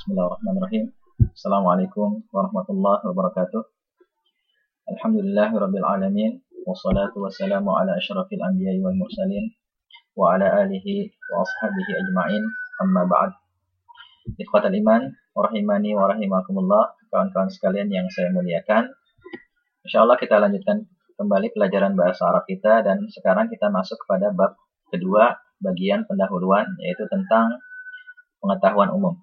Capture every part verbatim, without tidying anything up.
Bismillahirrahmanirrahim. Assalamualaikum warahmatullahi wabarakatuh. Alhamdulillahirabbil alamin wassalatu wassalamu ala asyrafil anbiya'i wal mursalin wa ala alihi wa ashabihi ajma'in. Amma ba'd. Ikhwatal iman rahimani wa rahimakumullah, kawan-kawan sekalian yang saya muliakan. Insyaallah kita lanjutkan kembali pelajaran bahasa Arab kita, dan sekarang kita masuk kepada bab kedua, bagian pendahuluan, yaitu tentang pengetahuan umum.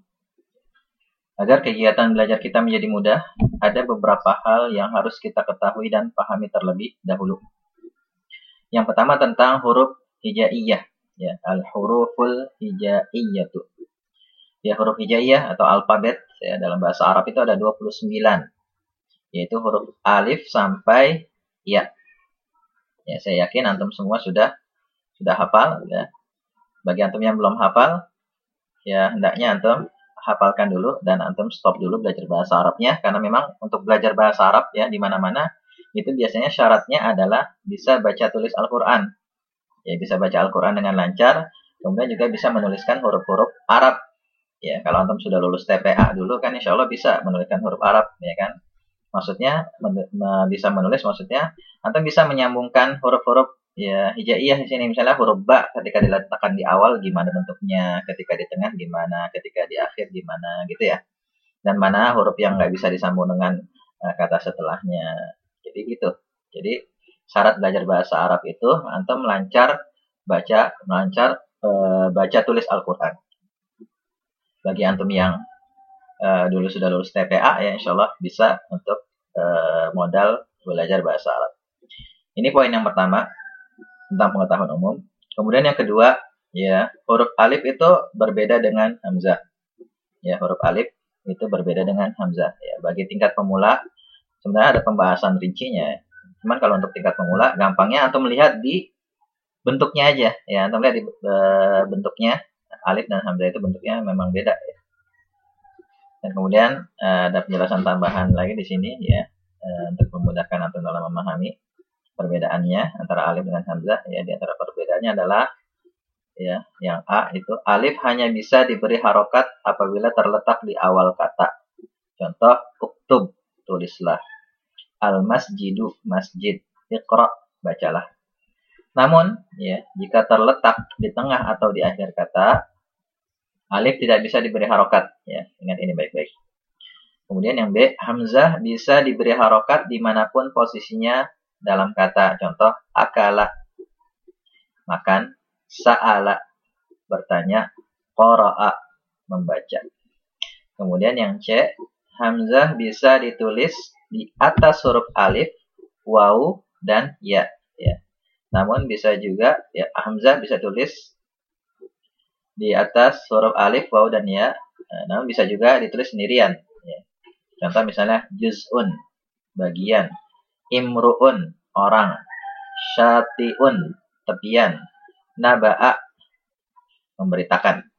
Agar kegiatan belajar kita menjadi mudah, ada beberapa hal yang harus kita ketahui dan pahami terlebih dahulu. Yang pertama tentang huruf hijaiyah, ya, al-huruful hijaiyatu. Ya, huruf hijaiyah atau alfabet, ya, dalam bahasa Arab itu ada dua puluh sembilan, yaitu huruf alif sampai ya. Ya, saya yakin antum semua sudah sudah hafal, ya. Bagi antum yang belum hafal, ya hendaknya antum hafalkan dulu dan antum stop dulu belajar bahasa Arabnya, karena memang untuk belajar bahasa Arab ya di mana-mana itu biasanya syaratnya adalah bisa baca tulis Al-Qur'an. Ya, bisa baca Al-Qur'an dengan lancar, kemudian juga bisa menuliskan huruf-huruf Arab. Ya, kalau antum sudah lulus T P A dulu kan insya Allah bisa menuliskan huruf Arab, ya kan? Maksudnya men bisa menulis, maksudnya antum bisa menyambungkan huruf-huruf ya hijaiyah di sini, misalnya huruf ba ketika diletakkan di awal gimana bentuknya, ketika di tengah gimana, ketika di akhir gimana gitu ya. Dan mana huruf yang nggak bisa disambung dengan uh, kata setelahnya. Jadi gitu. Jadi syarat belajar bahasa Arab itu antum lancar baca, lancar uh, baca tulis Al-Qur'an. Bagi antum yang uh, dulu sudah lulus T P A ya insyaallah bisa untuk uh, modal belajar bahasa Arab. Ini poin yang pertama tentang pengetahuan umum. Kemudian yang kedua, ya, huruf alif itu berbeda dengan hamzah. Ya, huruf alif itu berbeda dengan hamzah. Ya, bagi tingkat pemula sebenarnya ada pembahasan rincinya. Cuman kalau untuk tingkat pemula, gampangnya antum melihat di bentuknya aja. Ya, antum lihat di e, bentuknya, alif dan hamzah itu bentuknya memang beda. Ya. Dan kemudian e, ada penjelasan tambahan lagi di sini, ya, e, untuk memudahkan antum dalam memahami perbedaannya antara alif dengan hamzah. Ya, di antara perbedaannya adalah ya, yang A itu alif hanya bisa diberi harokat apabila terletak di awal kata. Contoh, uktub, tulislah. Al-masjidu, masjid. Iqra, bacalah. Namun, ya, jika terletak di tengah atau di akhir kata, alif tidak bisa diberi harokat. Ya, ingat ini baik-baik. Kemudian yang B, hamzah bisa diberi harokat dimanapun posisinya dalam kata. Contoh, akala, makan. Sa'ala, bertanya. Qara'a, membaca. Kemudian yang C, hamzah bisa ditulis di atas huruf alif, waw, dan ya. Ya. Namun bisa juga ya, hamzah bisa tulis di atas huruf alif, waw, dan ya. Namun bisa juga ditulis sendirian. Ya. Contoh misalnya juz'un, bagian. Imru'un, orang. Syati'un, tepian. Naba'a, memberitakan.